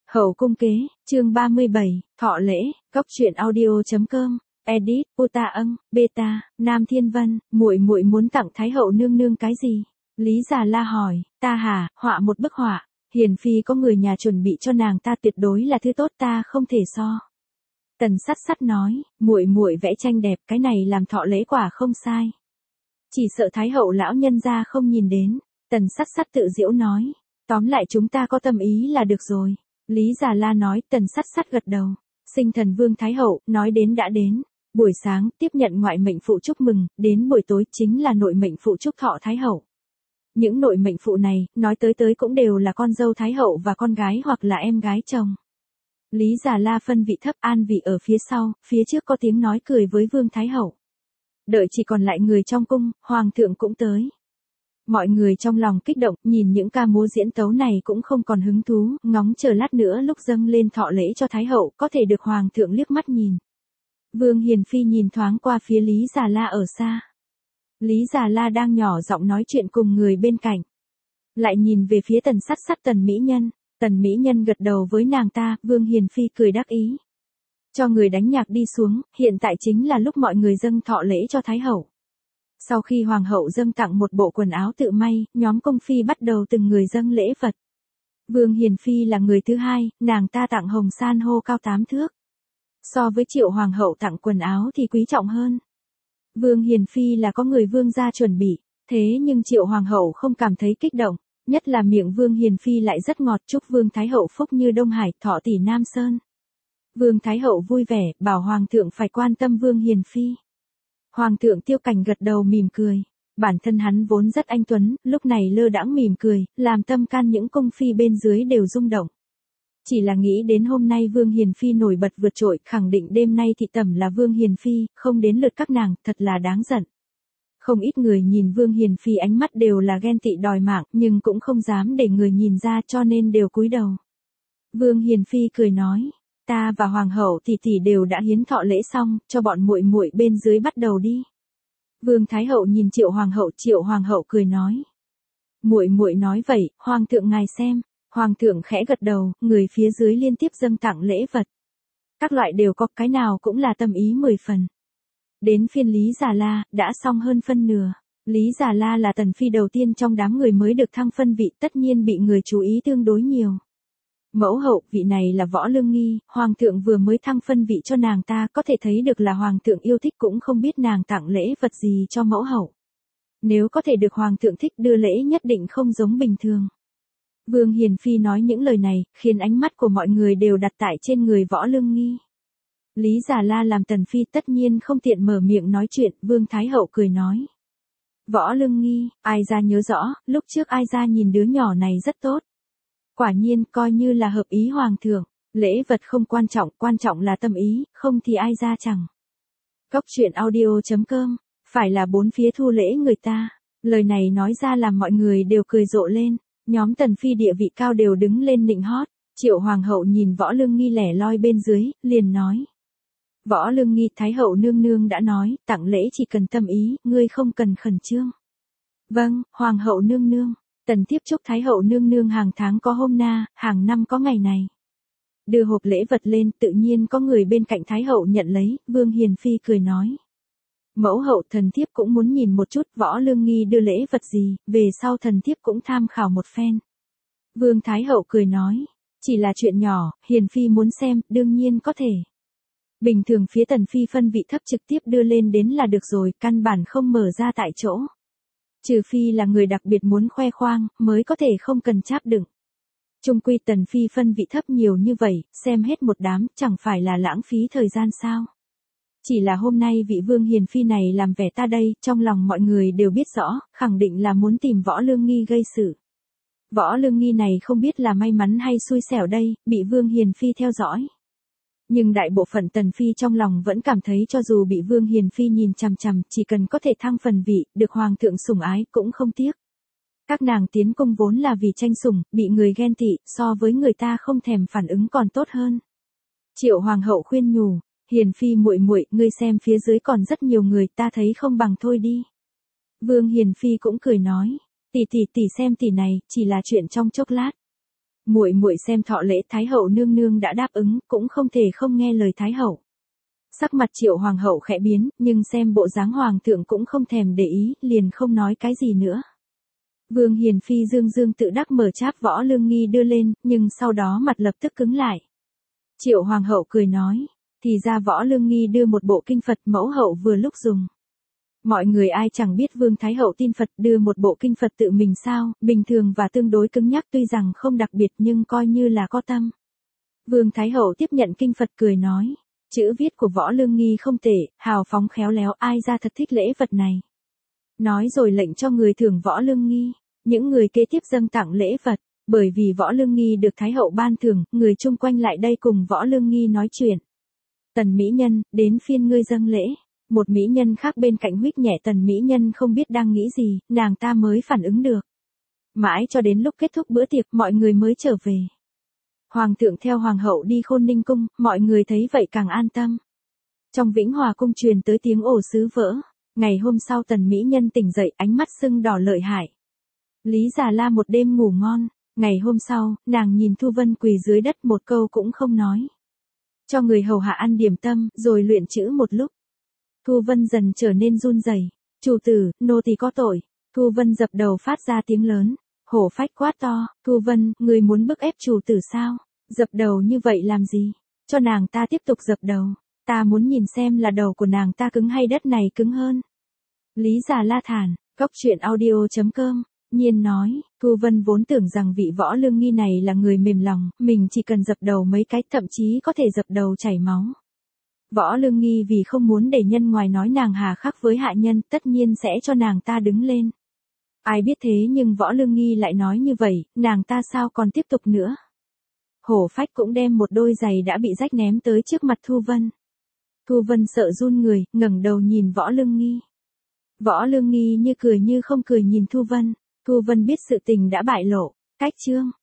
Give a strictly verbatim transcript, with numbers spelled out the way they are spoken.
Hậu cung kế, chương ba mươi bảy, thọ lễ, góc truyện audio.com, edit, Puta âng, beta, Nam Thiên Vân, muội muội muốn tặng Thái hậu nương nương cái gì? Lý Già La hỏi, ta hả, họa một bức họa, hiền phi có người nhà chuẩn bị cho nàng ta tuyệt đối là thứ tốt ta không thể so. Tần Sắt Sắt nói, muội muội vẽ tranh đẹp, cái này làm thọ lễ quả không sai. Chỉ sợ Thái hậu lão nhân gia không nhìn đến, Tần Sắt Sắt tự giễu nói, tóm lại chúng ta có tâm ý là được rồi. Lý Già La nói, Tần Sắt Sắt gật đầu. Sinh thần vương Thái hậu, nói đến đã đến. Buổi sáng, tiếp nhận ngoại mệnh phụ chúc mừng, đến buổi tối chính là nội mệnh phụ chúc thọ Thái hậu. Những nội mệnh phụ này, nói tới tới cũng đều là con dâu Thái hậu và con gái hoặc là em gái chồng. Lý Già La phân vị thấp an vị ở phía sau, phía trước có tiếng nói cười với vương Thái hậu. Đợi chỉ còn lại người trong cung, hoàng thượng cũng tới. Mọi người trong lòng kích động, nhìn những ca múa diễn tấu này cũng không còn hứng thú, ngóng chờ lát nữa lúc dâng lên thọ lễ cho Thái hậu, có thể được hoàng thượng liếc mắt nhìn. Vương Hiền Phi nhìn thoáng qua phía Lý Già La ở xa. Lý Già La đang nhỏ giọng nói chuyện cùng người bên cạnh. Lại nhìn về phía Tần Sắt Sắt Tần Mỹ Nhân, Tần Mỹ Nhân gật đầu với nàng ta, Vương Hiền Phi cười đắc ý. Cho người đánh nhạc đi xuống, hiện tại chính là lúc mọi người dâng thọ lễ cho Thái hậu. Sau khi hoàng hậu dâng tặng một bộ quần áo tự may, nhóm công phi bắt đầu từng người dâng lễ vật. Vương Hiền Phi là người thứ hai, nàng ta tặng hồng san hô cao tám thước. So với Triệu hoàng hậu tặng quần áo thì quý trọng hơn. Vương Hiền Phi là có người vương gia chuẩn bị, thế nhưng Triệu hoàng hậu không cảm thấy kích động, nhất là miệng Vương Hiền Phi lại rất ngọt, chúc Vương Thái hậu phúc như Đông Hải, thọ tỷ Nam Sơn. Vương Thái hậu vui vẻ, bảo hoàng thượng phải quan tâm Vương Hiền Phi. Hoàng thượng Tiêu Cảnh gật đầu mỉm cười. Bản thân hắn vốn rất anh tuấn, lúc này lơ đãng mỉm cười, làm tâm can những cung phi bên dưới đều rung động. Chỉ là nghĩ đến hôm nay Vương Hiền Phi nổi bật vượt trội, khẳng định đêm nay thị tẩm là Vương Hiền Phi, không đến lượt các nàng, thật là đáng giận. Không ít người nhìn Vương Hiền Phi ánh mắt đều là ghen tị đòi mạng, nhưng cũng không dám để người nhìn ra cho nên đều cúi đầu. Vương Hiền Phi cười nói. Ta và hoàng hậu tỷ tỷ đều đã hiến thọ lễ xong, cho bọn muội muội bên dưới bắt đầu đi. Vương Thái hậu nhìn Triệu hoàng hậu, Triệu hoàng hậu cười nói. Muội muội nói vậy, hoàng thượng ngài xem. Hoàng thượng khẽ gật đầu, người phía dưới liên tiếp dâng tặng lễ vật. Các loại đều có, cái nào cũng là tâm ý mười phần. Đến phiên Lý Già La, đã xong hơn phân nửa. Lý Già La là tần phi đầu tiên trong đám người mới được thăng phân vị, tất nhiên bị người chú ý tương đối nhiều. Mẫu hậu, vị này là Võ Lương Nghi, hoàng thượng vừa mới thăng phân vị cho nàng ta, có thể thấy được là hoàng thượng yêu thích, cũng không biết nàng tặng lễ vật gì cho mẫu hậu. Nếu có thể được hoàng thượng thích đưa lễ nhất định không giống bình thường. Vương Hiền Phi nói những lời này, khiến ánh mắt của mọi người đều đặt tại trên người Võ Lương Nghi. Lý Già La làm tần phi tất nhiên không tiện mở miệng nói chuyện, Vương Thái hậu cười nói. Võ Lương Nghi, ai ra nhớ rõ, lúc trước ai ra nhìn đứa nhỏ này rất tốt. Quả nhiên, coi như là hợp ý hoàng thượng, lễ vật không quan trọng, quan trọng là tâm ý, không thì ai ra chẳng. Góc truyện audio.com, phải là bốn phía thu lễ người ta, lời này nói ra làm mọi người đều cười rộ lên, nhóm tần phi địa vị cao đều đứng lên nịnh hót, Triệu hoàng hậu nhìn Võ Lương Nghi lẻ loi bên dưới, liền nói. Võ Lương Nghi, Thái hậu nương nương đã nói, tặng lễ chỉ cần tâm ý, ngươi không cần khẩn trương. Vâng, hoàng hậu nương nương. Tần tiếp chúc Thái hậu nương nương hàng tháng có hôm na, hàng năm có ngày này. Đưa hộp lễ vật lên, tự nhiên có người bên cạnh Thái hậu nhận lấy, Vương Hiền Phi cười nói. Mẫu hậu, thần thiếp cũng muốn nhìn một chút Võ Lương Nghi đưa lễ vật gì, về sau thần thiếp cũng tham khảo một phen. Vương Thái hậu cười nói, chỉ là chuyện nhỏ, Hiền Phi muốn xem, đương nhiên có thể. Bình thường phía tần phi phân vị thấp trực tiếp đưa lên đến là được rồi, căn bản không mở ra tại chỗ. Trừ phi là người đặc biệt muốn khoe khoang, mới có thể không cần cháp đựng. Trung quy tần phi phân vị thấp nhiều như vậy, xem hết một đám, chẳng phải là lãng phí thời gian sao. Chỉ là hôm nay vị Vương Hiền Phi này làm vẻ ta đây, trong lòng mọi người đều biết rõ, khẳng định là muốn tìm Võ Lương Nghi gây sự. Võ Lương Nghi này không biết là may mắn hay xui xẻo đây, bị Vương Hiền Phi theo dõi. Nhưng đại bộ phận tần phi trong lòng vẫn cảm thấy cho dù bị Vương Hiền Phi nhìn chằm chằm, chỉ cần có thể thăng phần vị, được hoàng thượng sủng ái, cũng không tiếc. Các nàng tiến cung vốn là vì tranh sủng, bị người ghen tị, so với người ta không thèm phản ứng còn tốt hơn. Triệu hoàng hậu khuyên nhủ, Hiền Phi muội muội, ngươi xem phía dưới còn rất nhiều người, ta thấy không bằng thôi đi. Vương Hiền Phi cũng cười nói, tỷ tỷ tỷ xem tỷ này, chỉ là chuyện trong chốc lát. muội muội xem thọ lễ Thái hậu nương nương đã đáp ứng, cũng không thể không nghe lời Thái hậu. Sắc mặt Triệu hoàng hậu khẽ biến, nhưng xem bộ dáng hoàng thượng cũng không thèm để ý, liền không nói cái gì nữa. Vương Hiền Phi dương dương tự đắc mở cháp Võ Lương Nghi đưa lên, nhưng sau đó mặt lập tức cứng lại. Triệu hoàng hậu cười nói, thì ra Võ Lương Nghi đưa một bộ kinh Phật, mẫu hậu vừa lúc dùng. Mọi người ai chẳng biết Vương Thái hậu tin Phật, đưa một bộ kinh Phật tự mình sao, bình thường và tương đối cứng nhắc, tuy rằng không đặc biệt nhưng coi như là có tâm. Vương Thái hậu tiếp nhận kinh Phật cười nói, chữ viết của Võ Lương Nghi không tệ, hào phóng khéo léo, ai ra thật thích lễ vật này. Nói rồi lệnh cho người thưởng Võ Lương Nghi, những người kế tiếp dâng tặng lễ vật, bởi vì Võ Lương Nghi được Thái hậu ban thưởng, người chung quanh lại đây cùng Võ Lương Nghi nói chuyện. Tần mỹ nhân, đến phiên ngươi dâng lễ. Một mỹ nhân khác bên cạnh huých nhẹ Tần mỹ nhân không biết đang nghĩ gì, nàng ta mới phản ứng được. Mãi cho đến lúc kết thúc bữa tiệc mọi người mới trở về. Hoàng thượng theo hoàng hậu đi Khôn Ninh cung, mọi người thấy vậy càng an tâm. Trong Vĩnh Hòa cung truyền tới tiếng ổ sứ vỡ. Ngày hôm sau Tần mỹ nhân tỉnh dậy, ánh mắt sưng đỏ lợi hại. Lý Già La một đêm ngủ ngon, ngày hôm sau, nàng nhìn Thu Vân quỳ dưới đất một câu cũng không nói. Cho người hầu hạ ăn điểm tâm, rồi luyện chữ một lúc. Thu Vân dần trở nên run rẩy. Chủ tử, nô tỳ có tội. Thu Vân dập đầu phát ra tiếng lớn. Hổ Phách quát to, Thu Vân, người muốn bức ép chủ tử sao? Dập đầu như vậy làm gì? Cho nàng ta tiếp tục dập đầu. Ta muốn nhìn xem là đầu của nàng ta cứng hay đất này cứng hơn. Lý Già La thản, góc truyện audio chấm com. Nhiên nói, Thu Vân vốn tưởng rằng vị Võ Lương Nghi này là người mềm lòng, mình chỉ cần dập đầu mấy cái, thậm chí có thể dập đầu chảy máu. Võ Lương Nghi vì không muốn để nhân ngoài nói nàng hà khắc với hạ nhân, tất nhiên sẽ cho nàng ta đứng lên. Ai biết thế nhưng Võ Lương Nghi lại nói như vậy, nàng ta sao còn tiếp tục nữa. Hổ Phách cũng đem một đôi giày đã bị rách ném tới trước mặt Thu Vân. Thu Vân sợ run người, ngẩng đầu nhìn Võ Lương Nghi. Võ Lương Nghi như cười như không cười nhìn Thu Vân. Thu Vân biết sự tình đã bại lộ. Cách chương